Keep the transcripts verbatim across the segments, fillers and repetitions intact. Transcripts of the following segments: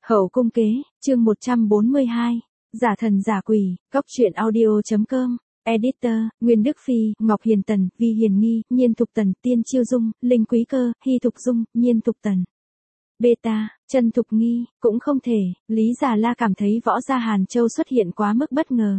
Hậu cung kế, chương một trăm bốn mươi hai, giả thần giả quỷ, góc truyện audio.com, editor, Nguyên Đức Phi, Ngọc Hiền Tần, Vi Hiền Nghi, Nhiên Thục Tần, Tiên Chiêu Dung, Linh Quý Cơ, Hy Thục Dung, Nhiên Thục Tần. Beta, Chân Thục Nghi, cũng không thể, Lý Già La cảm thấy võ gia Hàn Châu xuất hiện quá mức bất ngờ.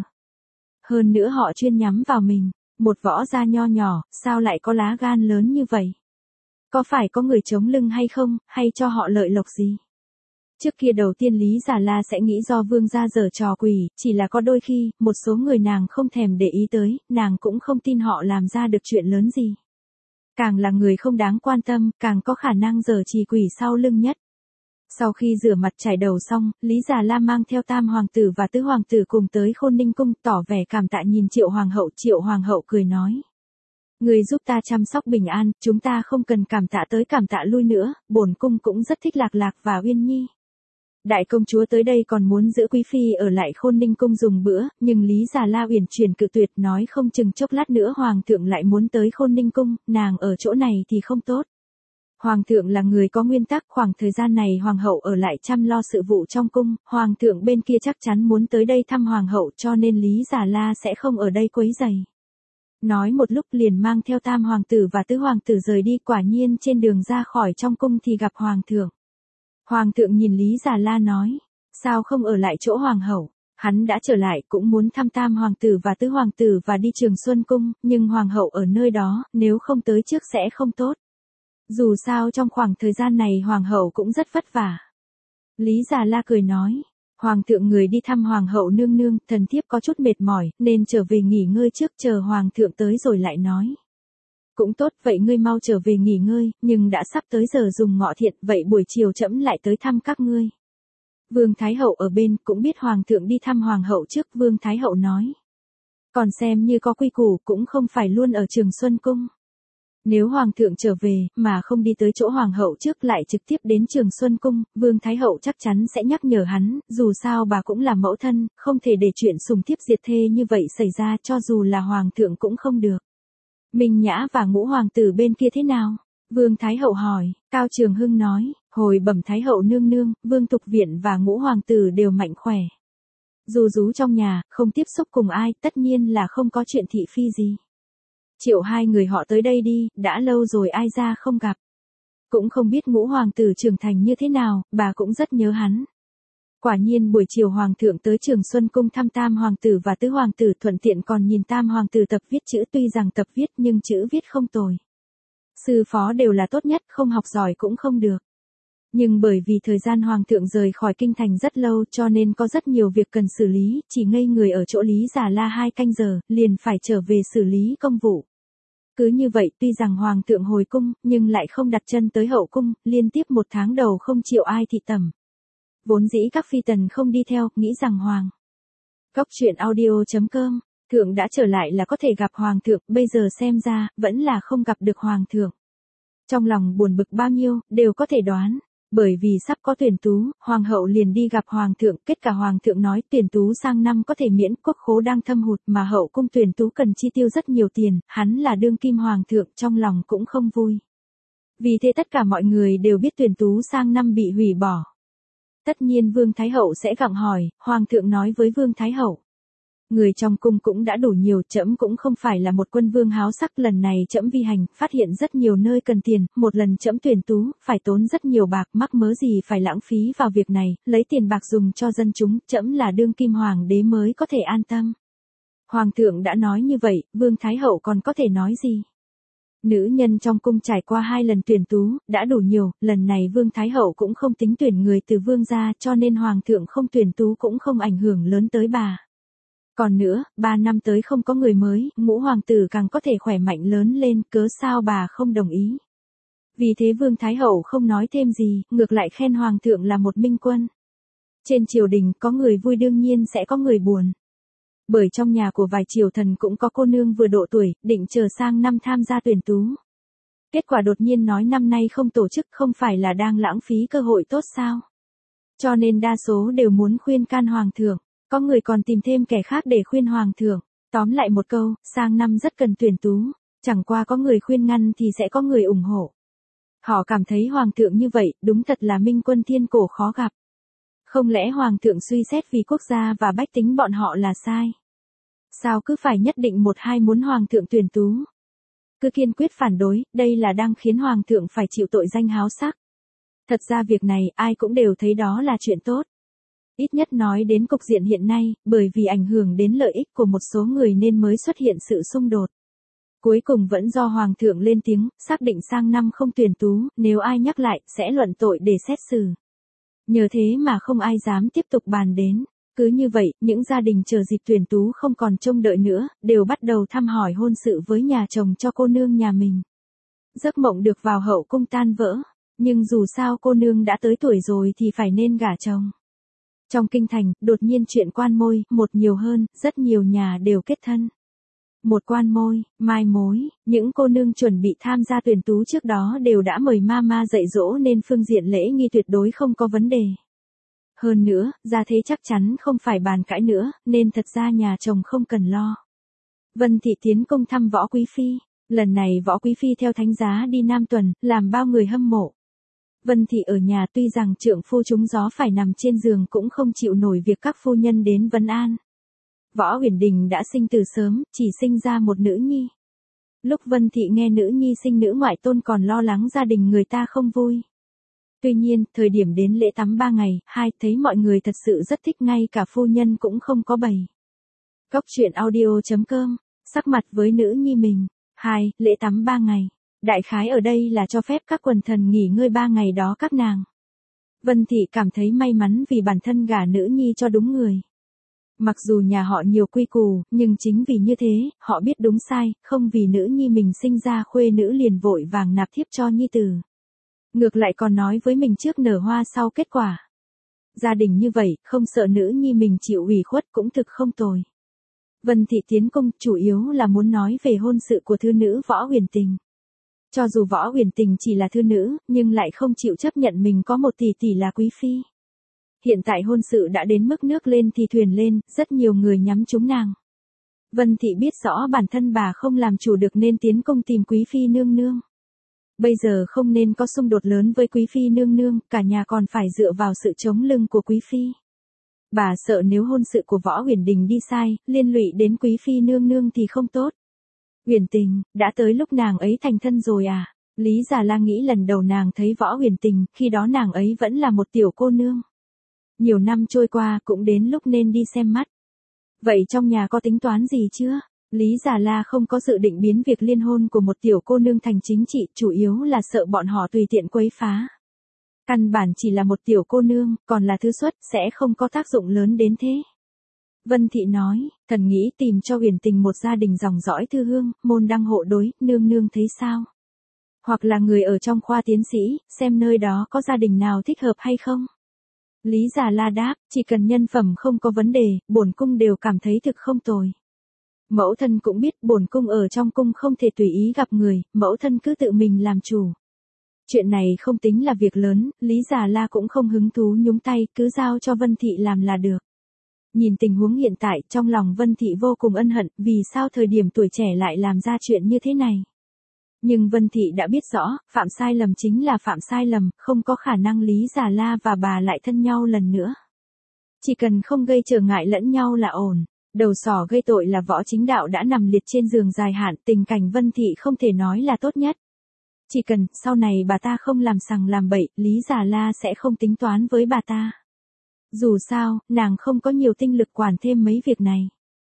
Hơn nữa họ chuyên nhắm vào mình, một võ gia nho nhỏ, sao lại có lá gan lớn như vậy? Có phải có người chống lưng hay không, hay cho họ lợi lộc gì? Trước kia đầu tiên Lý Già La sẽ nghĩ do vương gia giở trò quỷ, chỉ là có đôi khi, một số người nàng không thèm để ý tới, nàng cũng không tin họ làm ra được chuyện lớn gì. Càng là người không đáng quan tâm, càng có khả năng giở trì quỷ sau lưng nhất. Sau khi rửa mặt chải đầu xong, Lý Già La mang theo tam hoàng tử và tứ hoàng tử cùng tới Khôn Ninh cung, tỏ vẻ cảm tạ nhìn Triệu hoàng hậu. Triệu hoàng hậu cười nói: người giúp ta chăm sóc bình an, chúng ta không cần cảm tạ tới cảm tạ lui nữa, bổn cung cũng rất thích Lạc Lạc và Uyên Nhi. Đại công chúa tới đây còn muốn giữ quý phi ở lại Khôn Ninh cung dùng bữa, nhưng Lý Già La uyển chuyển cự tuyệt, nói không chừng chốc lát nữa hoàng thượng lại muốn tới Khôn Ninh cung, nàng ở chỗ này thì không tốt. Hoàng thượng là người có nguyên tắc, khoảng thời gian này hoàng hậu ở lại chăm lo sự vụ trong cung, hoàng thượng bên kia chắc chắn muốn tới đây thăm hoàng hậu, cho nên Lý Già La sẽ không ở đây quấy rầy. Nói một lúc liền mang theo tam hoàng tử và tứ hoàng tử rời đi, quả nhiên trên đường ra khỏi trong cung thì gặp hoàng thượng. Hoàng thượng nhìn Lý Già La nói: sao không ở lại chỗ hoàng hậu? Hắn đã trở lại cũng muốn thăm tam hoàng tử và tứ hoàng tử và đi Trường Xuân cung, nhưng hoàng hậu ở nơi đó, nếu không tới trước sẽ không tốt. Dù sao trong khoảng thời gian này hoàng hậu cũng rất vất vả. Lý Già La cười nói: hoàng thượng người đi thăm hoàng hậu nương nương, thần thiếp có chút mệt mỏi, nên trở về nghỉ ngơi trước, chờ hoàng thượng tới rồi lại nói. Cũng tốt, vậy ngươi mau trở về nghỉ ngơi, nhưng đã sắp tới giờ dùng ngọ thiện, vậy buổi chiều trẫm lại tới thăm các ngươi. Vương Thái Hậu ở bên cũng biết hoàng thượng đi thăm hoàng hậu trước, Vương Thái Hậu nói: còn xem như có quy củ, cũng không phải luôn ở Trường Xuân cung. Nếu hoàng thượng trở về, mà không đi tới chỗ hoàng hậu trước lại trực tiếp đến Trường Xuân cung, Vương Thái Hậu chắc chắn sẽ nhắc nhở hắn, dù sao bà cũng là mẫu thân, không thể để chuyện sùng thiếp diệt thê như vậy xảy ra, cho dù là hoàng thượng cũng không được. Minh Nhã và Ngũ hoàng tử bên kia thế nào? Vương Thái Hậu hỏi. Cao Trường Hưng nói: hồi bẩm Thái Hậu nương nương, Vương Tục Viện và Ngũ hoàng tử đều mạnh khỏe. Dù rú trong nhà, không tiếp xúc cùng ai, tất nhiên là không có chuyện thị phi gì. Triệu hai người họ tới đây đi, đã lâu rồi ai ra không gặp. Cũng không biết Ngũ hoàng tử trưởng thành như thế nào, bà cũng rất nhớ hắn. Quả nhiên buổi chiều hoàng thượng tới Trường Xuân cung thăm tam hoàng tử và tứ hoàng tử, thuận tiện còn nhìn tam hoàng tử tập viết chữ, tuy rằng tập viết nhưng chữ viết không tồi. Sư phó đều là tốt nhất, không học giỏi cũng không được. Nhưng bởi vì thời gian hoàng thượng rời khỏi kinh thành rất lâu, cho nên có rất nhiều việc cần xử lý, chỉ ngây người ở chỗ Lý Già La hai canh giờ, liền phải trở về xử lý công vụ. Cứ như vậy, tuy rằng hoàng thượng hồi cung, nhưng lại không đặt chân tới hậu cung, liên tiếp một tháng đầu không chịu ai thị tẩm. Vốn dĩ các phi tần không đi theo, nghĩ rằng hoàng. Góc truyện audio.com, thượng đã trở lại là có thể gặp hoàng thượng, bây giờ xem ra, vẫn là không gặp được hoàng thượng. Trong lòng buồn bực bao nhiêu, đều có thể đoán. Bởi vì sắp có tuyển tú, hoàng hậu liền đi gặp hoàng thượng, kết cả hoàng thượng nói tuyển tú sang năm có thể miễn, quốc khố đang thâm hụt mà hậu cung tuyển tú cần chi tiêu rất nhiều tiền, hắn là đương kim hoàng thượng, trong lòng cũng không vui. Vì thế tất cả mọi người đều biết tuyển tú sang năm bị hủy bỏ. Tất nhiên Vương Thái Hậu sẽ gặng hỏi, hoàng thượng nói với Vương Thái Hậu: người trong cung cũng đã đủ nhiều, trẫm cũng không phải là một quân vương háo sắc, lần này trẫm vi hành, phát hiện rất nhiều nơi cần tiền, một lần trẫm tuyển tú, phải tốn rất nhiều bạc, mắc mớ gì phải lãng phí vào việc này, lấy tiền bạc dùng cho dân chúng, trẫm là đương kim hoàng đế mới có thể an tâm. Hoàng thượng đã nói như vậy, Vương Thái Hậu còn có thể nói gì? Nữ nhân trong cung trải qua hai lần tuyển tú, đã đủ nhiều, lần này Vương Thái Hậu cũng không tính tuyển người từ vương gia, cho nên hoàng thượng không tuyển tú cũng không ảnh hưởng lớn tới bà. Còn nữa, ba năm tới không có người mới, Ngũ hoàng tử càng có thể khỏe mạnh lớn lên, cớ sao bà không đồng ý. Vì thế Vương Thái Hậu không nói thêm gì, ngược lại khen hoàng thượng là một minh quân. Trên triều đình có người vui đương nhiên sẽ có người buồn. Bởi trong nhà của vài triều thần cũng có cô nương vừa độ tuổi, định chờ sang năm tham gia tuyển tú. Kết quả đột nhiên nói năm nay không tổ chức, không phải là đang lãng phí cơ hội tốt sao? Cho nên đa số đều muốn khuyên can hoàng thượng. Có người còn tìm thêm kẻ khác để khuyên hoàng thượng. Tóm lại một câu, sang năm rất cần tuyển tú. Chẳng qua có người khuyên ngăn thì sẽ có người ủng hộ. Họ cảm thấy hoàng thượng như vậy, đúng thật là minh quân thiên cổ khó gặp. Không lẽ hoàng thượng suy xét vì quốc gia và bách tính bọn họ là sai? Sao cứ phải nhất định một hai muốn hoàng thượng tuyển tú? Cứ kiên quyết phản đối, đây là đang khiến hoàng thượng phải chịu tội danh háo sắc. Thật ra việc này ai cũng đều thấy đó là chuyện tốt. Ít nhất nói đến cục diện hiện nay, bởi vì ảnh hưởng đến lợi ích của một số người nên mới xuất hiện sự xung đột. Cuối cùng vẫn do hoàng thượng lên tiếng, xác định sang năm không tuyển tú, nếu ai nhắc lại, sẽ luận tội để xét xử. Nhờ thế mà không ai dám tiếp tục bàn đến. Cứ như vậy, những gia đình chờ dịp tuyển tú không còn trông đợi nữa, đều bắt đầu thăm hỏi hôn sự với nhà chồng cho cô nương nhà mình. Giấc mộng được vào hậu cung tan vỡ, nhưng dù sao cô nương đã tới tuổi rồi thì phải nên gả chồng. Trong kinh thành, đột nhiên chuyện quan môi, một nhiều hơn, rất nhiều nhà đều kết thân. Một quan môi, mai mối, những cô nương chuẩn bị tham gia tuyển tú trước đó đều đã mời mama dạy dỗ nên phương diện lễ nghi tuyệt đối không có vấn đề. Hơn nữa, gia thế chắc chắn không phải bàn cãi nữa, nên thật ra nhà chồng không cần lo. Vân Thị tiến cung thăm Võ Quý Phi, lần này Võ Quý Phi theo thánh giá đi Nam Tuần, làm bao người hâm mộ. Vân Thị ở nhà tuy rằng trượng phu trúng gió phải nằm trên giường cũng không chịu nổi việc các phu nhân đến vấn an. Võ Huyền Đình đã sinh từ sớm, chỉ sinh ra một nữ nhi. Lúc Vân Thị nghe nữ nhi sinh nữ ngoại tôn còn lo lắng gia đình người ta không vui. Tuy nhiên, thời điểm đến lễ tắm ba ngày, hai, thấy mọi người thật sự rất thích ngay cả phu nhân cũng không có bày. Cóc truyện audio chấm com, sắc mặt với nữ nhi mình. Hai, lễ tắm ba ngày. Đại khái ở đây là cho phép các quần thần nghỉ ngơi ba ngày đó các nàng. Vân Thị cảm thấy may mắn vì bản thân gả nữ nhi cho đúng người. Mặc dù nhà họ nhiều quy củ, nhưng chính vì như thế, họ biết đúng sai, không vì nữ nhi mình sinh ra khuê nữ liền vội vàng nạp thiếp cho nhi tử. Ngược lại còn nói với mình trước nở hoa sau kết quả. Gia đình như vậy, không sợ nữ nhi mình chịu ủy khuất cũng thực không tồi. Vân Thị tiến cung chủ yếu là muốn nói về hôn sự của thư nữ Võ Huyền Tình. Cho dù Võ Huyền Tình chỉ là thư nữ, nhưng lại không chịu chấp nhận mình có một tỷ tỷ là quý phi. Hiện tại hôn sự đã đến mức nước lên thì thuyền lên, rất nhiều người nhắm trúng nàng. Vân Thị biết rõ bản thân bà không làm chủ được nên tiến công tìm quý phi nương nương. Bây giờ không nên có xung đột lớn với quý phi nương nương, cả nhà còn phải dựa vào sự chống lưng của quý phi. Bà sợ nếu hôn sự của Võ Huyền Đình đi sai, liên lụy đến quý phi nương nương thì không tốt. Huyền Tình, đã tới lúc nàng ấy thành thân rồi à? Lý Già La nghĩ lần đầu nàng thấy Võ Huyền Tình, khi đó nàng ấy vẫn là một tiểu cô nương. Nhiều năm trôi qua cũng đến lúc nên đi xem mắt. Vậy trong nhà có tính toán gì chưa? Lý Già La không có dự định biến việc liên hôn của một tiểu cô nương thành chính trị, chủ yếu là sợ bọn họ tùy tiện quấy phá. Căn bản chỉ là một tiểu cô nương, còn là thứ xuất, sẽ không có tác dụng lớn đến thế. Vân Thị nói, thần nghĩ tìm cho Huyền Tình một gia đình dòng dõi thư hương, môn đăng hộ đối, nương nương thấy sao? Hoặc là người ở trong khoa tiến sĩ, xem nơi đó có gia đình nào thích hợp hay không? Lý Già La đáp, chỉ cần nhân phẩm không có vấn đề, bổn cung đều cảm thấy thực không tồi. Mẫu thân cũng biết bổn cung ở trong cung không thể tùy ý gặp người, mẫu thân cứ tự mình làm chủ. Chuyện này không tính là việc lớn, Lý Già La cũng không hứng thú nhúng tay, cứ giao cho Vân Thị làm là được. Nhìn tình huống hiện tại, trong lòng Vân Thị vô cùng ân hận, vì sao thời điểm tuổi trẻ lại làm ra chuyện như thế này. Nhưng Vân Thị đã biết rõ, phạm sai lầm chính là phạm sai lầm, không có khả năng Lý Già La và bà lại thân nhau lần nữa. Chỉ cần không gây trở ngại lẫn nhau là ổn. Đầu sỏ gây tội là Võ Chính Đạo đã nằm liệt trên giường dài hạn, tình cảnh Vân Thị không thể nói là tốt nhất. Chỉ cần, sau này bà ta không làm sằng làm bậy, Lý Già La sẽ không tính toán với bà ta. Dù sao, nàng không có nhiều tinh lực quản thêm mấy việc này.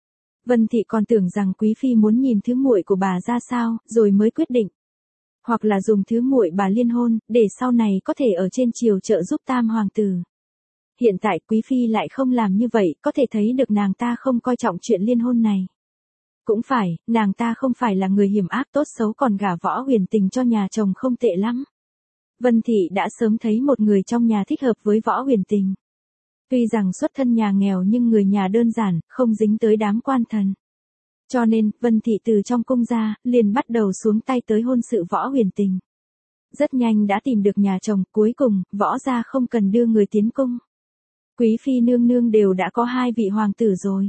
Vân Thị còn tưởng rằng quý phi muốn nhìn thứ muội của bà ra sao, rồi mới quyết định. Hoặc là dùng thứ muội bà liên hôn, để sau này có thể ở trên triều trợ giúp tam hoàng tử. Hiện tại quý phi lại không làm như vậy, có thể thấy được nàng ta không coi trọng chuyện liên hôn này. Cũng phải, nàng ta không phải là người hiểm ác tốt xấu còn gả Võ Huyền Tình cho nhà chồng không tệ lắm. Vân Thị đã sớm thấy một người trong nhà thích hợp với Võ Huyền Tình. Tuy rằng xuất thân nhà nghèo nhưng người nhà đơn giản, không dính tới đám quan thần. Cho nên, Vân Thị từ trong cung ra, liền bắt đầu xuống tay tới hôn sự Võ Huyền Tình. Rất nhanh đã tìm được nhà chồng, cuối cùng, Võ gia không cần đưa người tiến cung. Quý phi nương nương đều đã có hai vị hoàng tử rồi.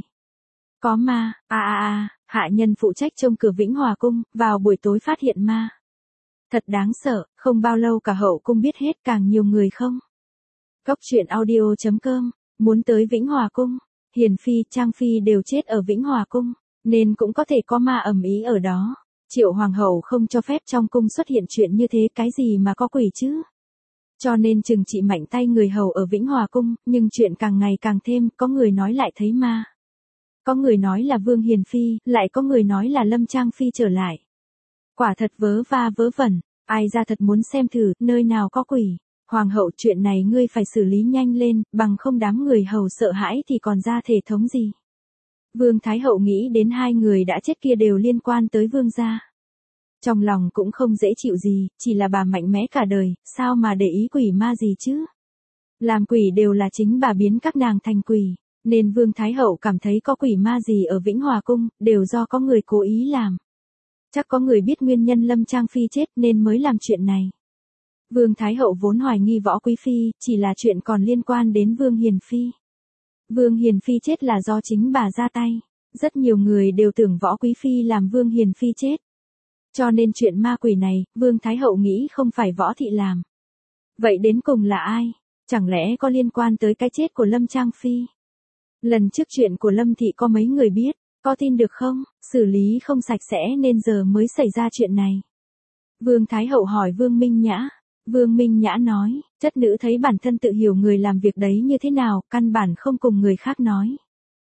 Có ma, a a a, hạ nhân phụ trách trông cửa Vĩnh Hòa cung, vào buổi tối phát hiện ma. Thật đáng sợ, không bao lâu cả hậu cung biết hết càng nhiều người không. Cóc truyện audio chấm com, muốn tới Vĩnh Hòa Cung, Hiền Phi, Trang Phi đều chết ở Vĩnh Hòa Cung, nên cũng có thể có ma ầm ĩ ở đó. Triệu Hoàng hậu không cho phép trong cung xuất hiện chuyện như thế, cái gì mà có quỷ chứ. Cho nên trừng trị mạnh tay người hầu ở Vĩnh Hòa Cung, nhưng chuyện càng ngày càng thêm, có người nói lại thấy ma. Có người nói là Vương Hiền Phi, lại có người nói là Lâm Trang Phi trở lại. Quả thật vớ va vớ vẩn, ai ra thật muốn xem thử, nơi nào có quỷ. Hoàng hậu, chuyện này ngươi phải xử lý nhanh lên, bằng không đám người hầu sợ hãi thì còn ra thể thống gì. Vương Thái hậu nghĩ đến hai người đã chết kia đều liên quan tới vương gia. Trong lòng cũng không dễ chịu gì, chỉ là bà mạnh mẽ cả đời, sao mà để ý quỷ ma gì chứ. Làm quỷ đều là chính bà biến các nàng thành quỷ, nên Vương Thái hậu cảm thấy có quỷ ma gì ở Vĩnh Hòa Cung, đều do có người cố ý làm. Chắc có người biết nguyên nhân Lâm Trang Phi chết nên mới làm chuyện này. Vương Thái hậu vốn hoài nghi Võ Quý Phi, chỉ là chuyện còn liên quan đến Vương Hiền Phi. Vương Hiền Phi chết là do chính bà ra tay. Rất nhiều người đều tưởng Võ Quý Phi làm Vương Hiền Phi chết. Cho nên chuyện ma quỷ này, Vương Thái hậu nghĩ không phải Võ Thị làm. Vậy đến cùng là ai? Chẳng lẽ có liên quan tới cái chết của Lâm Trang Phi? Lần trước chuyện của Lâm Thị có mấy người biết, có tin được không? Xử lý không sạch sẽ nên giờ mới xảy ra chuyện này. Vương Thái hậu hỏi Vương Minh Nhã. Vương Minh Nhã nói, chất nữ thấy bản thân tự hiểu người làm việc đấy như thế nào, căn bản không cùng người khác nói.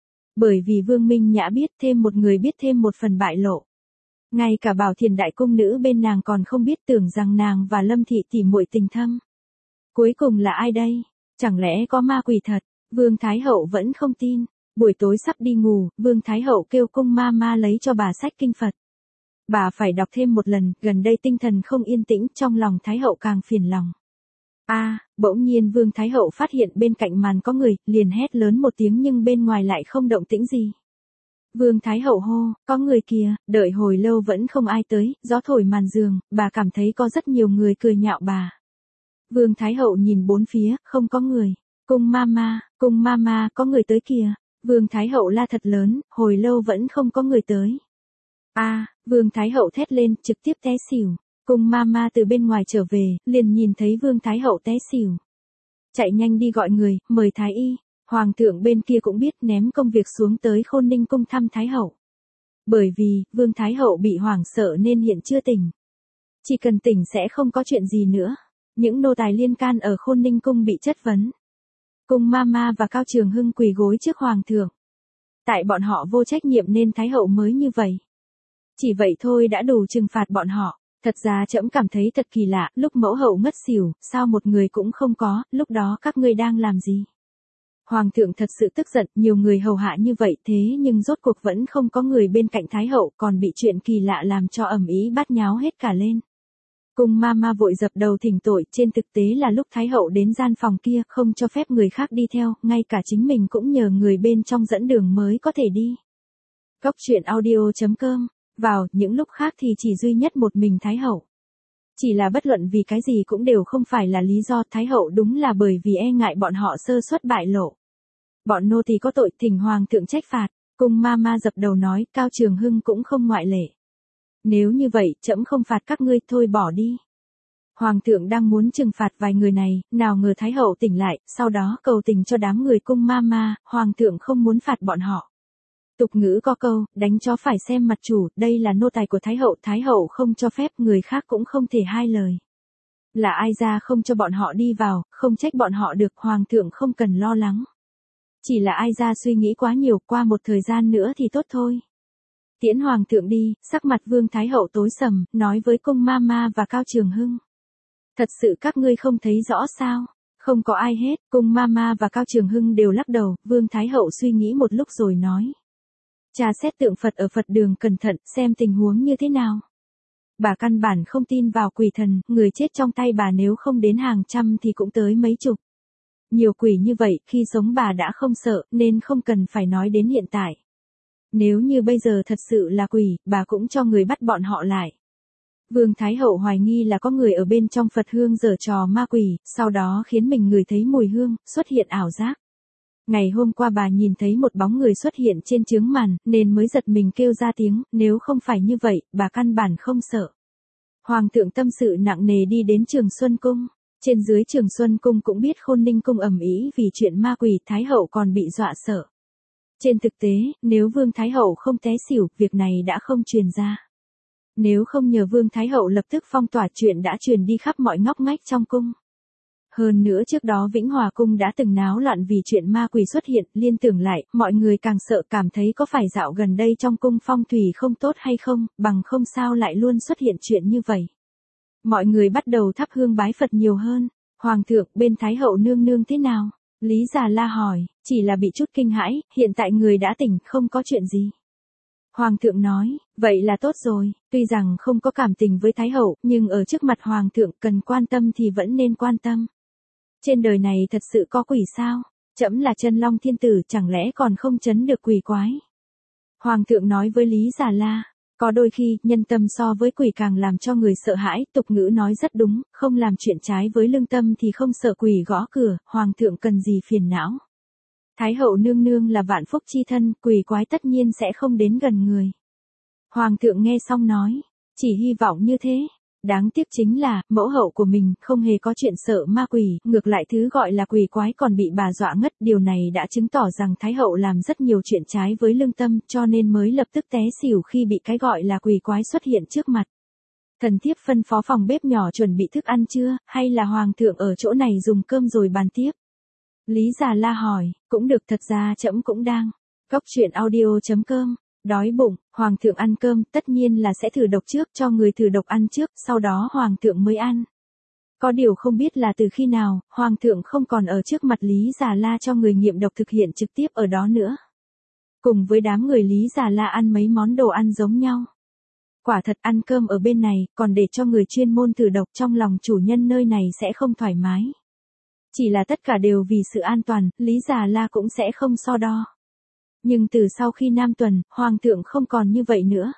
Bởi vì Vương Minh Nhã biết thêm một người biết thêm một phần bại lộ. Ngay cả Bảo Thiền đại cung nữ bên nàng còn không biết, tưởng rằng nàng và Lâm Thị tỉ muội tình thâm. Cuối cùng là ai đây? Chẳng lẽ có ma quỷ thật? Vương Thái hậu vẫn không tin. Buổi tối sắp đi ngủ, Vương Thái hậu kêu cung ma ma lấy cho bà sách kinh Phật. Bà phải đọc thêm một lần, gần đây tinh thần không yên tĩnh, trong lòng Thái hậu càng phiền lòng. A, à, bỗng nhiên Vương Thái hậu phát hiện bên cạnh màn có người, liền hét lớn một tiếng nhưng bên ngoài lại không động tĩnh gì. Vương Thái hậu hô, có người kìa, đợi hồi lâu vẫn không ai tới, gió thổi màn giường, bà cảm thấy có rất nhiều người cười nhạo bà. Vương Thái hậu nhìn bốn phía, không có người. Cung mama, cung mama, có người tới kìa. Vương Thái hậu la thật lớn, hồi lâu vẫn không có người tới. A, à, Vương Thái hậu thét lên, trực tiếp té xỉu. Cung mama từ bên ngoài trở về, liền nhìn thấy Vương Thái hậu té xỉu. Chạy nhanh đi gọi người, mời Thái y. Hoàng thượng bên kia cũng biết, ném công việc xuống tới Khôn Ninh cung thăm Thái hậu. Bởi vì, Vương Thái hậu bị hoảng sợ nên hiện chưa tỉnh. Chỉ cần tỉnh sẽ không có chuyện gì nữa. Những nô tài liên can ở Khôn Ninh cung bị chất vấn. Cung Mama và Cao Trường Hưng quỳ gối trước Hoàng thượng. Tại bọn họ vô trách nhiệm nên Thái hậu mới như vậy. Chỉ vậy thôi đã đủ trừng phạt bọn họ. Thật ra trẫm cảm thấy thật kỳ lạ, lúc mẫu hậu ngất xỉu, sao một người cũng không có, lúc đó các ngươi đang làm gì? Hoàng thượng thật sự tức giận, nhiều người hầu hạ như vậy thế nhưng rốt cuộc vẫn không có người bên cạnh Thái hậu, còn bị chuyện kỳ lạ làm cho ầm ĩ bát nháo hết cả lên. Cung Mama vội dập đầu thỉnh tội, trên thực tế là lúc Thái hậu đến gian phòng kia, không cho phép người khác đi theo, ngay cả chính mình cũng nhờ người bên trong dẫn đường mới có thể đi. Cóc truyện audio chấm com, vào, những lúc khác thì chỉ duy nhất một mình Thái hậu. Chỉ là bất luận vì cái gì cũng đều không phải là lý do, Thái hậu đúng là bởi vì e ngại bọn họ sơ suất bại lộ. Bọn nô tỳ có tội, thỉnh Hoàng thượng trách phạt. Cung Mama dập đầu nói, Cao Trường Hưng cũng không ngoại lệ. Nếu như vậy, trẫm không phạt các ngươi, thôi bỏ đi. Hoàng thượng đang muốn trừng phạt vài người này, nào ngờ Thái hậu tỉnh lại, sau đó cầu tình cho đám người Cung Mama, Hoàng thượng không muốn phạt bọn họ. Tục ngữ có câu, đánh chó phải xem mặt chủ, đây là nô tài của Thái hậu, Thái hậu không cho phép, người khác cũng không thể hai lời. Là ai ra không cho bọn họ đi vào, không trách bọn họ được, Hoàng thượng không cần lo lắng. Chỉ là ai ra suy nghĩ quá nhiều, qua một thời gian nữa thì tốt thôi. Tiễn Hoàng thượng đi, sắc mặt Vương Thái hậu tối sầm, nói với Cung Mama và Cao Trường Hưng. Thật sự các ngươi không thấy rõ sao? Không có ai hết, Cung Mama và Cao Trường Hưng đều lắc đầu, Vương Thái hậu suy nghĩ một lúc rồi nói. Trà xét tượng Phật ở Phật đường cẩn thận, xem tình huống như thế nào. Bà căn bản không tin vào quỷ thần, người chết trong tay bà nếu không đến hàng trăm thì cũng tới mấy chục. Nhiều quỷ như vậy, khi sống bà đã không sợ, nên không cần phải nói đến hiện tại. Nếu như bây giờ thật sự là quỷ, bà cũng cho người bắt bọn họ lại. Vương Thái hậu hoài nghi là có người ở bên trong Phật hương giở trò ma quỷ, sau đó khiến mình ngửi thấy mùi hương, xuất hiện ảo giác. Ngày hôm qua bà nhìn thấy một bóng người xuất hiện trên chướng màn, nên mới giật mình kêu ra tiếng, nếu không phải như vậy, bà căn bản không sợ. Hoàng thượng tâm sự nặng nề đi đến Trường Xuân Cung. Trên dưới Trường Xuân Cung cũng biết Khôn Ninh Cung ầm ĩ vì chuyện ma quỷ, Thái hậu còn bị dọa sợ. Trên thực tế, nếu Vương Thái hậu không té xỉu, việc này đã không truyền ra. Nếu không nhờ Vương Thái hậu lập tức phong tỏa, chuyện đã truyền đi khắp mọi ngóc ngách trong cung. Hơn nữa trước đó Vĩnh Hòa Cung đã từng náo loạn vì chuyện ma quỷ xuất hiện, liên tưởng lại, mọi người càng sợ, cảm thấy có phải dạo gần đây trong cung phong thủy không tốt hay không, bằng không sao lại luôn xuất hiện chuyện như vậy. Mọi người bắt đầu thắp hương bái Phật nhiều hơn. Hoàng thượng, bên Thái hậu nương nương thế nào? Lý Già La hỏi, chỉ là bị chút kinh hãi, hiện tại người đã tỉnh, không có chuyện gì. Hoàng thượng nói, vậy là tốt rồi, tuy rằng không có cảm tình với Thái hậu, nhưng ở trước mặt Hoàng thượng cần quan tâm thì vẫn nên quan tâm. Trên đời này thật sự có quỷ sao? Trẫm là Chân Long Thiên Tử, chẳng lẽ còn không trấn được quỷ quái? Hoàng thượng nói với Lý Già La, có đôi khi, nhân tâm so với quỷ càng làm cho người sợ hãi, tục ngữ nói rất đúng, không làm chuyện trái với lương tâm thì không sợ quỷ gõ cửa, Hoàng thượng cần gì phiền não. Thái hậu nương nương là vạn phúc chi thân, quỷ quái tất nhiên sẽ không đến gần người. Hoàng thượng nghe xong nói, chỉ hy vọng như thế. Đáng tiếc chính là, mẫu hậu của mình không hề có chuyện sợ ma quỷ, ngược lại thứ gọi là quỷ quái còn bị bà dọa ngất. Điều này đã chứng tỏ rằng Thái hậu làm rất nhiều chuyện trái với lương tâm, cho nên mới lập tức té xỉu khi bị cái gọi là quỷ quái xuất hiện trước mặt. Thần thiếp phân phó phòng bếp nhỏ chuẩn bị thức ăn chưa, hay là Hoàng thượng ở chỗ này dùng cơm rồi bàn tiếp? Lý Già La hỏi, cũng được, thật ra trẫm cũng đang. Góc truyện audio chấm com. Đói bụng, Hoàng thượng ăn cơm, tất nhiên là sẽ thử độc trước, cho người thử độc ăn trước, sau đó Hoàng thượng mới ăn. Có điều không biết là từ khi nào, Hoàng thượng không còn ở trước mặt Lý Già La cho người nghiệm độc thực hiện trực tiếp ở đó nữa. Cùng với đám người Lý Già La ăn mấy món đồ ăn giống nhau. Quả thật ăn cơm ở bên này, còn để cho người chuyên môn thử độc, trong lòng chủ nhân nơi này sẽ không thoải mái. Chỉ là tất cả đều vì sự an toàn, Lý Già La cũng sẽ không so đo. Nhưng từ sau khi Nam Tuần, Hoàng thượng không còn như vậy nữa.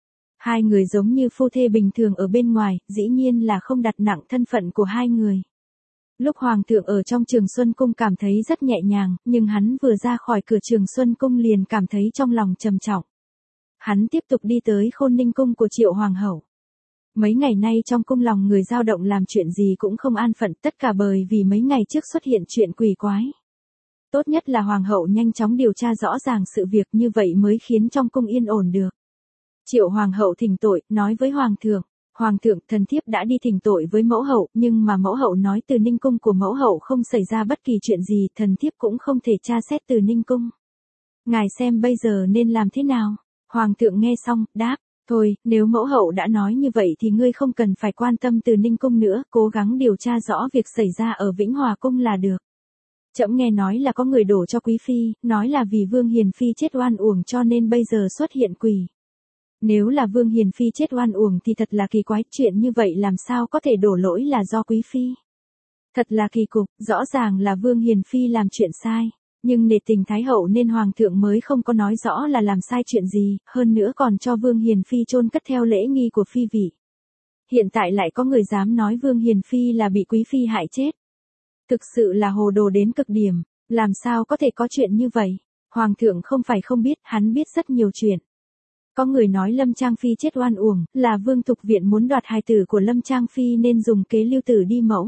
Hai người giống như phu thê bình thường ở bên ngoài, dĩ nhiên là không đặt nặng thân phận của hai người. Lúc Hoàng thượng ở trong Trường Xuân Cung cảm thấy rất nhẹ nhàng, nhưng hắn vừa ra khỏi cửa Trường Xuân Cung liền cảm thấy trong lòng trầm trọng. Hắn tiếp tục đi tới Khôn Ninh Cung của Triệu Hoàng hậu. Mấy ngày nay trong cung lòng người dao động, làm chuyện gì cũng không an phận, tất cả bởi vì mấy ngày trước xuất hiện chuyện quỷ quái. Tốt nhất là Hoàng hậu nhanh chóng điều tra rõ ràng sự việc, như vậy mới khiến trong cung yên ổn được. Triệu Hoàng hậu thỉnh tội, nói với Hoàng thượng, Hoàng thượng, thần thiếp đã đi thỉnh tội với mẫu hậu, nhưng mà mẫu hậu nói từ Ninh Cung của mẫu hậu không xảy ra bất kỳ chuyện gì, thần thiếp cũng không thể tra xét từ Ninh Cung. Ngài xem bây giờ nên làm thế nào? Hoàng thượng nghe xong, đáp, thôi, nếu mẫu hậu đã nói như vậy thì ngươi không cần phải quan tâm từ Ninh Cung nữa, cố gắng điều tra rõ việc xảy ra ở Vĩnh Hòa Cung là được. Trẫm nghe nói là có người đổ cho quý phi, nói là vì Vương Hiền Phi chết oan uổng cho nên bây giờ xuất hiện quỷ. Nếu là Vương Hiền Phi chết oan uổng thì thật là kỳ quái, chuyện như vậy làm sao có thể đổ lỗi là do quý phi. Thật là kỳ cục, rõ ràng là Vương Hiền Phi làm chuyện sai. Nhưng nể tình Thái hậu nên Hoàng thượng mới không có nói rõ là làm sai chuyện gì, hơn nữa còn cho Vương Hiền Phi chôn cất theo lễ nghi của phi vị. Hiện tại lại có người dám nói Vương Hiền Phi là bị quý phi hại chết. Thực sự là hồ đồ đến cực điểm, làm sao có thể có chuyện như vậy? Hoàng thượng không phải không biết, hắn biết rất nhiều chuyện. Có người nói Lâm Trang Phi chết oan uổng, là Vương Thục Viện muốn đoạt hài tử của Lâm Trang Phi nên dùng kế lưu tử đi mẫu.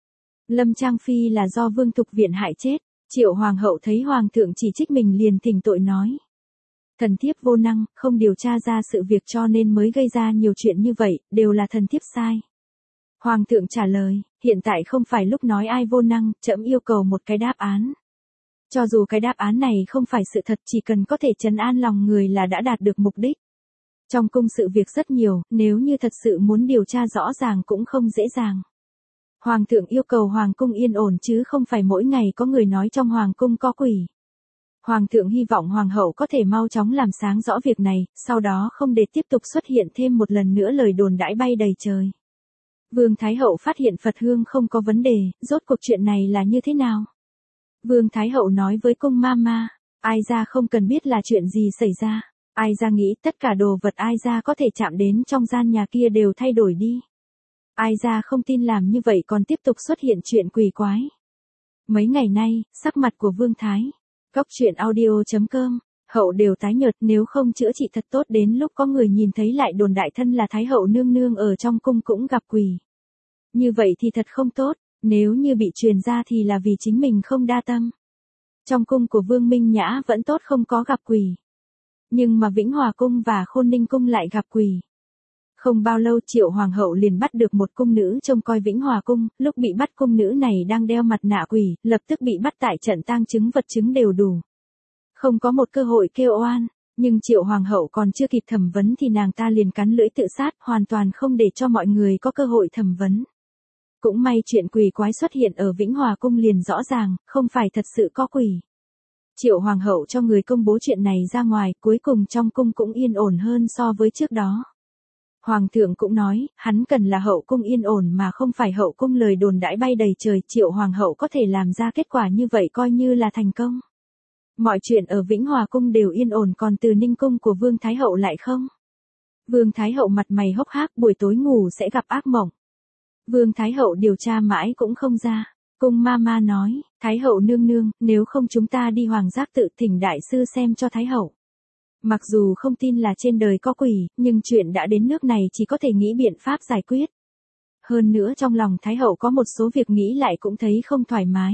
Lâm Trang Phi là do Vương Thục Viện hại chết. Triệu Hoàng hậu thấy Hoàng thượng chỉ trích mình liền thỉnh tội nói. Thần thiếp vô năng, không điều tra ra sự việc cho nên mới gây ra nhiều chuyện như vậy, đều là thần thiếp sai. Hoàng thượng trả lời, hiện tại không phải lúc nói ai vô năng, trẫm yêu cầu một cái đáp án. Cho dù cái đáp án này không phải sự thật, chỉ cần có thể trấn an lòng người là đã đạt được mục đích. Trong cung sự việc rất nhiều, nếu như thật sự muốn điều tra rõ ràng cũng không dễ dàng. Hoàng thượng yêu cầu Hoàng cung yên ổn chứ không phải mỗi ngày có người nói trong Hoàng cung có quỷ. Hoàng thượng hy vọng Hoàng hậu có thể mau chóng làm sáng rõ việc này, sau đó không để tiếp tục xuất hiện thêm một lần nữa lời đồn đãi bay đầy trời. Vương Thái hậu phát hiện Phật hương không có vấn đề, rốt cuộc chuyện này là như thế nào? Vương Thái hậu nói với cung ma ma, ai ra không cần biết là chuyện gì xảy ra, ai ra nghĩ tất cả đồ vật ai ra có thể chạm đến trong gian nhà kia đều thay đổi đi. Ai ra không tin làm như vậy còn tiếp tục xuất hiện chuyện quỷ quái. Mấy ngày nay, sắc mặt của Vương Thái, góc truyện audio chấm com, hậu đều tái nhợt, nếu không chữa trị thật tốt đến lúc có người nhìn thấy lại đồn đại thân là Thái hậu nương nương ở trong cung cũng gặp quỷ. Như vậy thì thật không tốt, Nếu như bị truyền ra thì là vì chính mình không đa tâm. Trong cung của Vương Minh Nhã vẫn tốt không có gặp quỷ. Nhưng mà Vĩnh Hòa cung và Khôn Ninh cung lại gặp quỷ. Không bao lâu Triệu Hoàng hậu liền bắt được một cung nữ trông coi Vĩnh Hòa cung, lúc bị bắt cung nữ này đang đeo mặt nạ quỷ, lập tức bị bắt tại trận tang chứng vật chứng đều đủ. Không có một cơ hội kêu oan, nhưng Triệu Hoàng hậu còn chưa kịp thẩm vấn thì nàng ta liền cắn lưỡi tự sát, hoàn toàn không để cho mọi người có cơ hội thẩm vấn. Cũng may chuyện quỷ quái xuất hiện ở Vĩnh Hòa cung liền rõ ràng, không phải thật sự có quỷ. Triệu Hoàng hậu cho người công bố chuyện này ra ngoài, cuối cùng trong cung cũng yên ổn hơn so với trước đó. Hoàng thượng cũng nói, hắn cần là hậu cung yên ổn mà không phải hậu cung lời đồn đãi bay đầy trời. Triệu Hoàng hậu có thể làm ra kết quả như vậy coi như là thành công. Mọi chuyện ở Vĩnh Hòa cung đều yên ổn, còn Từ Ninh cung của Vương Thái hậu lại không. Vương Thái hậu mặt mày hốc hác, buổi tối ngủ sẽ gặp ác mộng. Vương Thái hậu điều tra mãi cũng không ra. Cung ma ma nói, Thái hậu nương nương, nếu không chúng ta đi Hoàng Giác tự thỉnh đại sư xem cho Thái hậu. Mặc dù không tin là trên đời có quỷ, nhưng chuyện đã đến nước này chỉ có thể nghĩ biện pháp giải quyết. Hơn nữa trong lòng Thái hậu có một số việc nghĩ lại cũng thấy không thoải mái.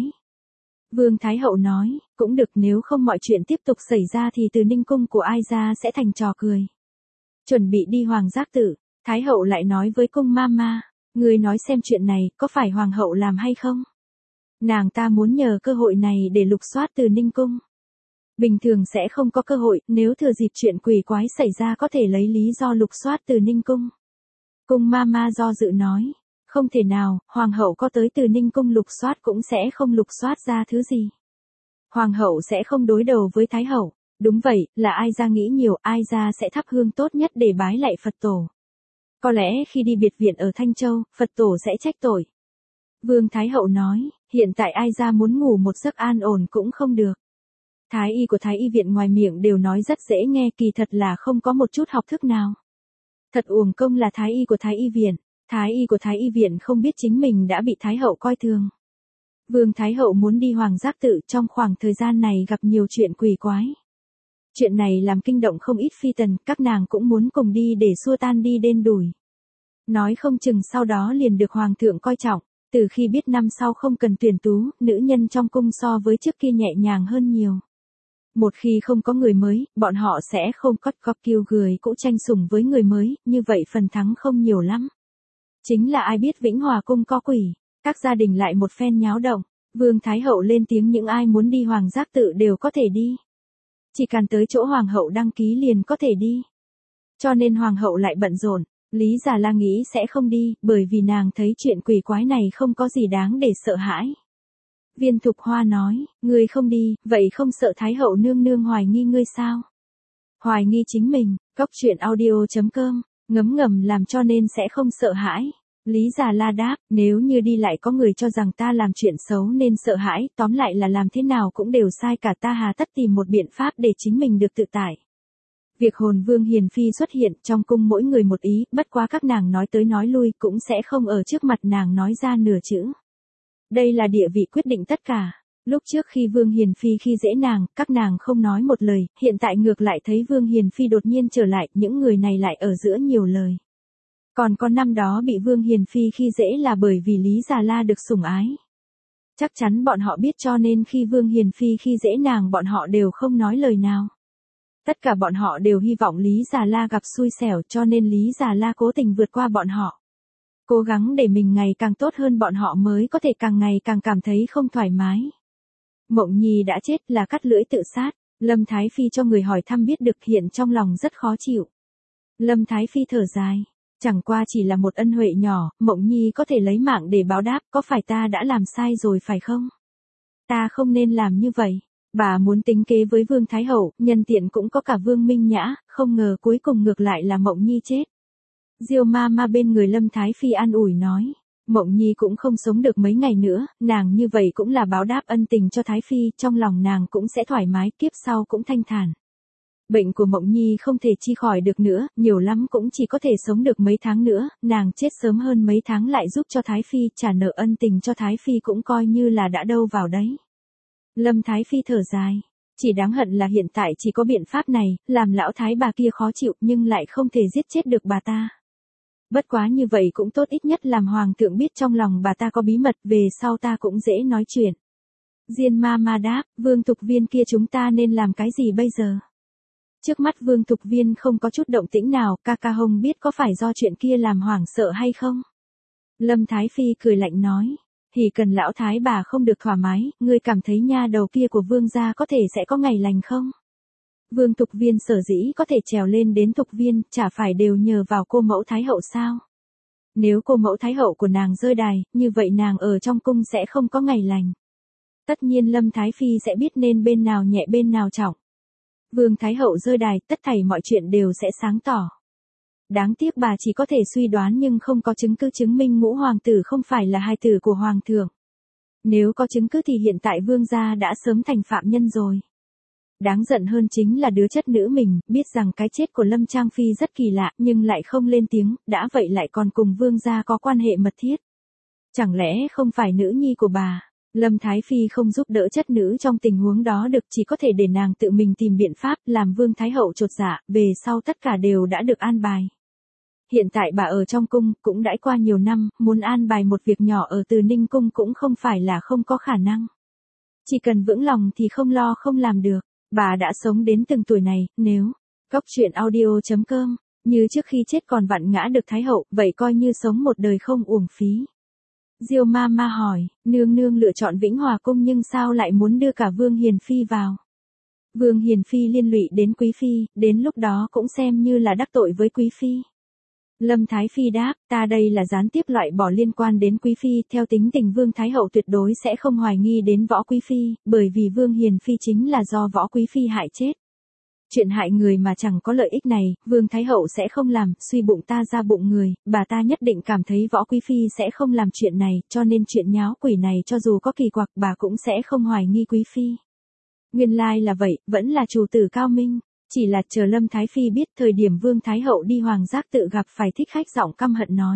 Vương Thái hậu nói, cũng được, nếu không mọi chuyện tiếp tục xảy ra thì Từ Ninh cung của ai ra sẽ thành trò cười. Chuẩn bị đi Hoàng Giác tự, Thái hậu lại nói với cung ma ma, người nói xem chuyện này có phải Hoàng hậu làm hay không? Nàng ta muốn nhờ cơ hội này để lục soát Từ Ninh cung. Bình thường sẽ không có cơ hội, nếu thừa dịp chuyện quỷ quái xảy ra có thể lấy lý do lục soát Từ Ninh cung. Cung ma ma do dự nói, không thể nào, Hoàng hậu có tới Từ Ninh cung lục soát cũng sẽ không lục soát ra thứ gì. Hoàng hậu sẽ không đối đầu với Thái hậu. Đúng vậy, là ai ra nghĩ nhiều, ai ra sẽ thắp hương tốt nhất để bái lạy Phật tổ. Có lẽ khi đi biệt viện ở Thanh Châu, Phật tổ sẽ trách tội. Vương Thái hậu nói, hiện tại ai ra muốn ngủ một giấc an ổn cũng không được. Thái y của Thái y viện ngoài miệng đều nói rất dễ nghe, kỳ thật là không có một chút học thức nào. Thật uổng công là Thái y của Thái y viện. Thái y của Thái y viện không biết chính mình đã bị Thái hậu coi thường. Vương Thái hậu muốn đi Hoàng Giác tự, trong khoảng thời gian này gặp nhiều chuyện quỷ quái. Chuyện này làm kinh động không ít phi tần, các nàng cũng muốn cùng đi để xua tan đi đen đủi. Nói không chừng sau đó liền được Hoàng thượng coi trọng. Từ khi biết năm sau không cần tuyển tú, nữ nhân trong cung so với trước kia nhẹ nhàng hơn nhiều. Một khi không có người mới, bọn họ sẽ không cót cóp kiêu gười cũ tranh sủng với người mới, như vậy phần thắng không nhiều lắm. Chính là ai biết Vĩnh Hòa cung có quỷ, các gia đình lại một phen nháo động. Vương Thái hậu lên tiếng, những ai muốn đi Hoàng Giác tự đều có thể đi. Chỉ cần tới chỗ Hoàng hậu đăng ký liền có thể đi. Cho nên Hoàng hậu lại bận rộn. Lý Già La nghĩ sẽ không đi, bởi vì nàng thấy chuyện quỷ quái này không có gì đáng để sợ hãi. Viên Thục Hoa nói, ngươi không đi, vậy không sợ Thái hậu nương nương hoài nghi ngươi sao? Hoài nghi chính mình, cóc truyện audio chấm com, ngấm ngầm làm cho nên sẽ không sợ hãi. Lý Già La đáp, nếu như đi lại có người cho rằng ta làm chuyện xấu nên sợ hãi, tóm lại là làm thế nào cũng đều sai cả, ta hà tất tìm một biện pháp để chính mình được tự tại. Việc hồn vương hiền phi xuất hiện trong cung mỗi người một ý, bất quá các nàng nói tới nói lui cũng sẽ không ở trước mặt nàng nói ra nửa chữ. Đây là địa vị quyết định tất cả. Lúc trước khi Vương Hiền Phi khi dễ nàng, các nàng không nói một lời, hiện tại ngược lại thấy Vương Hiền Phi đột nhiên trở lại, những người này lại ở giữa nhiều lời. Còn con năm đó bị Vương Hiền Phi khi dễ là bởi vì Lý Già La được sủng ái. Chắc chắn bọn họ biết, cho nên khi Vương Hiền Phi khi dễ nàng bọn họ đều không nói lời nào. Tất cả bọn họ đều hy vọng Lý Già La gặp xui xẻo, cho nên Lý Già La cố tình vượt qua bọn họ. Cố gắng để mình ngày càng tốt hơn, bọn họ mới có thể càng ngày càng cảm thấy không thoải mái. Mộng Nhi đã chết là cắt lưỡi tự sát. Lâm Thái Phi cho người hỏi thăm biết được, hiện trong lòng rất khó chịu. Lâm Thái Phi thở dài. Chẳng qua chỉ là một ân huệ nhỏ, Mộng Nhi có thể lấy mạng để báo đáp, có phải ta đã làm sai rồi phải không? Ta không nên làm như vậy. Bà muốn tính kế với Vương Thái Hậu, nhân tiện cũng có cả Vương Minh Nhã, không ngờ cuối cùng ngược lại là Mộng Nhi chết. Diêu ma ma bên người Lâm Thái Phi an ủi nói, Mộng Nhi cũng không sống được mấy ngày nữa, nàng như vậy cũng là báo đáp ân tình cho Thái Phi, trong lòng nàng cũng sẽ thoải mái, kiếp sau cũng thanh thản. Bệnh của Mộng Nhi không thể chi khỏi được nữa, nhiều lắm cũng chỉ có thể sống được mấy tháng nữa, nàng chết sớm hơn mấy tháng lại giúp cho Thái Phi trả nợ ân tình cho Thái Phi cũng coi như là đã đâu vào đấy. Lâm Thái Phi thở dài, chỉ đáng hận là hiện tại chỉ có biện pháp này, làm lão thái bà kia khó chịu nhưng lại không thể giết chết được bà ta. Bất quá như vậy cũng tốt, ít nhất làm hoàng thượng biết trong lòng bà ta có bí mật, về sau ta cũng dễ nói chuyện. Diên ma ma đáp, Vương Thục Viên kia chúng ta nên làm cái gì bây giờ? Trước mắt Vương Thục Viên không có chút động tĩnh nào, ca ca Hồng biết có phải do chuyện kia làm hoảng sợ hay không? Lâm Thái Phi cười lạnh nói, Hỉ Cần lão thái bà không được thoải mái, ngươi cảm thấy nha đầu kia của Vương gia có thể sẽ có ngày lành không? Vương Thục Viên sở dĩ có thể trèo lên đến Thục Viên, chả phải đều nhờ vào cô mẫu Thái hậu sao? Nếu cô mẫu Thái hậu của nàng rơi đài, như vậy nàng ở trong cung sẽ không có ngày lành. Tất nhiên Lâm Thái Phi sẽ biết nên bên nào nhẹ bên nào trọng. Vương Thái hậu rơi đài, tất thảy mọi chuyện đều sẽ sáng tỏ. Đáng tiếc bà chỉ có thể suy đoán nhưng không có chứng cứ chứng minh ngũ hoàng tử không phải là hài tử của hoàng thượng. Nếu có chứng cứ thì hiện tại vương gia đã sớm thành phạm nhân rồi. Đáng giận hơn chính là đứa chất nữ mình, biết rằng cái chết của Lâm Trang Phi rất kỳ lạ nhưng lại không lên tiếng, đã vậy lại còn cùng vương gia có quan hệ mật thiết. Chẳng lẽ không phải nữ nhi của bà? Lâm Thái Phi không giúp đỡ chất nữ trong tình huống đó được, chỉ có thể để nàng tự mình tìm biện pháp, làm Vương Thái Hậu chột dạ, về sau tất cả đều đã được an bài. Hiện tại bà ở trong cung, cũng đãi qua nhiều năm, muốn an bài một việc nhỏ ở Từ Ninh Cung cũng không phải là không có khả năng. Chỉ cần vững lòng thì không lo không làm được, bà đã sống đến từng tuổi này, nếu, Cóc truyện audio chấm com, như trước khi chết còn vặn ngã được Thái Hậu, vậy coi như sống một đời không uổng phí. Diêu ma ma hỏi, nương nương lựa chọn Vĩnh Hòa Cung nhưng sao lại muốn đưa cả Vương Hiền Phi vào? Vương Hiền Phi liên lụy đến Quý Phi, đến lúc đó cũng xem như là đắc tội với Quý Phi. Lâm Thái Phi đáp, ta đây là gián tiếp loại bỏ liên quan đến Quý Phi, theo tính tình Vương Thái Hậu tuyệt đối sẽ không hoài nghi đến Võ Quý Phi, bởi vì Vương Hiền Phi chính là do Võ Quý Phi hại chết. Chuyện hại người mà chẳng có lợi ích này, Vương Thái Hậu sẽ không làm, suy bụng ta ra bụng người, bà ta nhất định cảm thấy Võ Quý Phi sẽ không làm chuyện này, cho nên chuyện nháo quỷ này cho dù có kỳ quặc bà cũng sẽ không hoài nghi Quý Phi. Nguyên lai là vậy, vẫn là chủ tử cao minh, chỉ là chờ Lâm Thái Phi biết thời điểm Vương Thái Hậu đi hoàng giác tự gặp phải Thích Khách giọng căm hận nói.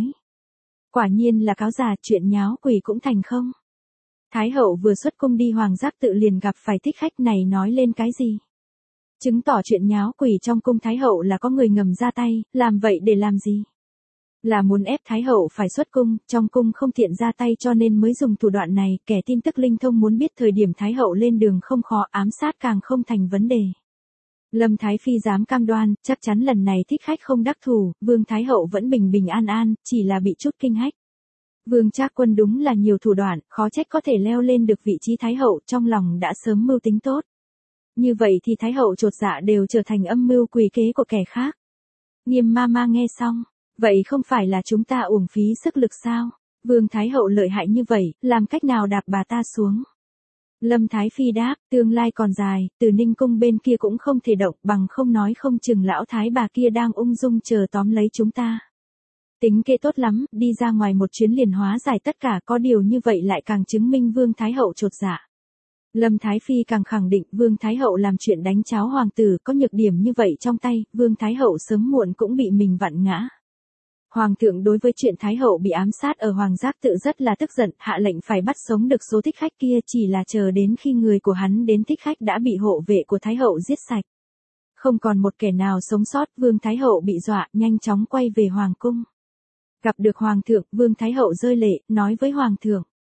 Quả nhiên là cáo già, chuyện nháo quỷ cũng thành không. Thái Hậu vừa xuất cung đi hoàng giác tự liền gặp phải Thích Khách này nói lên cái gì? Chứng tỏ chuyện nháo quỷ trong cung Thái Hậu là có người ngầm ra tay, làm vậy để làm gì? Là muốn ép Thái Hậu phải xuất cung, trong cung không tiện ra tay cho nên mới dùng thủ đoạn này, kẻ tin tức linh thông muốn biết thời điểm Thái Hậu lên đường không khó, ám sát càng không thành vấn đề. Lâm Thái Phi dám cam đoan, chắc chắn lần này Thích Khách không đắc thủ, Vương Thái Hậu vẫn bình bình an an, chỉ là bị chút kinh hách. Vương Trác Quân đúng là nhiều thủ đoạn, khó trách có thể leo lên được vị trí Thái Hậu, trong lòng đã sớm mưu tính tốt. Như vậy thì Thái Hậu chột dạ đều trở thành âm mưu quỷ kế của kẻ khác. Nghiêm ma ma nghe xong, vậy không phải là chúng ta uổng phí sức lực sao? Vương Thái Hậu lợi hại như vậy, làm cách nào đạp bà ta xuống? Lâm Thái Phi đáp, tương lai còn dài, Từ Ninh Cung bên kia cũng không thể động, bằng không nói không chừng lão thái bà kia đang ung dung chờ tóm lấy chúng ta. Tính kế tốt lắm, đi ra ngoài một chuyến liền hóa giải tất cả, có điều như vậy lại càng chứng minh Vương Thái Hậu chột dạ. Lâm Thái Phi càng khẳng định Vương Thái Hậu làm chuyện đánh cháo hoàng tử có nhược điểm như vậy trong tay, Vương Thái Hậu sớm muộn cũng bị mình vặn ngã. Hoàng thượng đối với chuyện Thái Hậu bị ám sát ở hoàng giác tự rất là tức giận, hạ lệnh phải bắt sống được số Thích Khách kia, chỉ là chờ đến khi người của hắn đến Thích Khách đã bị hộ vệ của Thái Hậu giết sạch. Không còn một kẻ nào sống sót, Vương Thái Hậu bị dọa, nhanh chóng quay về hoàng cung. Gặp được hoàng thượng, Vương Thái Hậu rơi lệ, nói với hoàng thượng.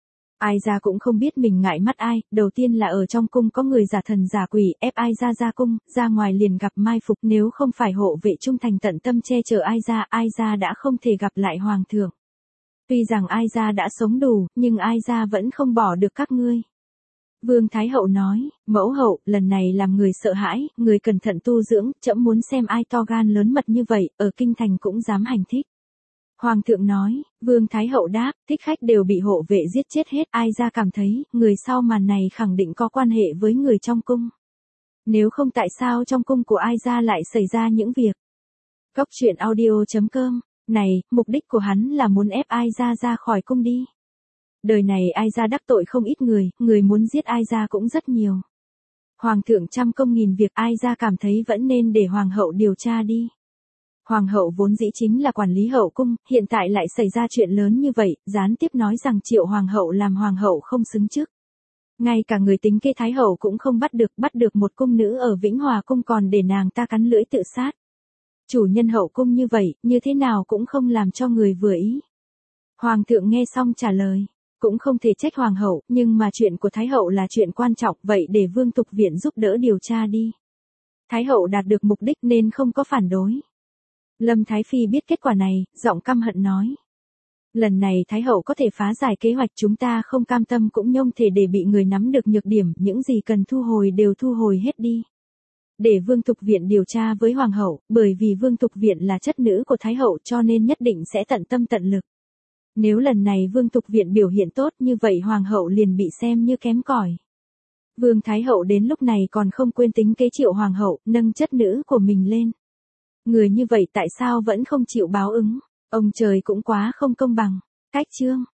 Ai ra cũng không biết mình ngại mắt ai, đầu tiên là ở trong cung có người giả thần giả quỷ, ép ai ra ra cung, ra ngoài liền gặp mai phục, nếu không phải hộ vệ trung thành tận tâm che chở ai ra, ai ra đã không thể gặp lại hoàng thượng. Tuy rằng ai ra đã sống đủ, nhưng ai ra vẫn không bỏ được các ngươi. Vương Thái Hậu nói, mẫu hậu, lần này làm người sợ hãi, người cẩn thận tu dưỡng, trẫm muốn xem ai to gan lớn mật như vậy, ở kinh thành cũng dám hành thích. Hoàng thượng nói, Vương Thái Hậu đáp, Thích Khách đều bị hộ vệ giết chết hết, ai ra cảm thấy, người sau màn này khẳng định có quan hệ với người trong cung. Nếu không tại sao trong cung của ai ra lại xảy ra những việc. Cóc truyện audio chấm com, này, mục đích của hắn là muốn ép ai ra ra khỏi cung đi. Đời này ai ra đắc tội không ít người, người muốn giết ai ra cũng rất nhiều. Hoàng thượng trăm công nghìn việc, ai ra cảm thấy vẫn nên để hoàng hậu điều tra đi. Hoàng hậu vốn dĩ chính là quản lý hậu cung, hiện tại lại xảy ra chuyện lớn như vậy, gián tiếp nói rằng Triệu hoàng hậu làm hoàng hậu không xứng chức. Ngay cả người tính kế Thái Hậu cũng không bắt được, bắt được một cung nữ ở Vĩnh Hòa Cung còn để nàng ta cắn lưỡi tự sát. Chủ nhân hậu cung như vậy, như thế nào cũng không làm cho người vừa ý. Hoàng thượng nghe xong trả lời. Cũng không thể trách hoàng hậu, nhưng mà chuyện của Thái hậu là chuyện quan trọng, vậy để Vương Tục Viện giúp đỡ điều tra đi. Thái hậu đạt được mục đích nên không có phản đối. Lâm Thái Phi biết kết quả này, giọng căm hận nói. Lần này Thái hậu có thể phá giải kế hoạch, chúng ta không cam tâm cũng nhông thể để bị người nắm được nhược điểm, những gì cần thu hồi đều thu hồi hết đi. Để Vương Tục Viện điều tra với hoàng hậu, bởi vì Vương Tục Viện là chất nữ của Thái hậu cho nên nhất định sẽ tận tâm tận lực. Nếu lần này Vương Tục Viện biểu hiện tốt như vậy hoàng hậu liền bị xem như kém cỏi. Vương Thái hậu đến lúc này còn không quên tính kế Triệu hoàng hậu, nâng chất nữ của mình lên. Người như vậy tại sao vẫn không chịu báo ứng? Ông trời cũng quá không công bằng. Cách chương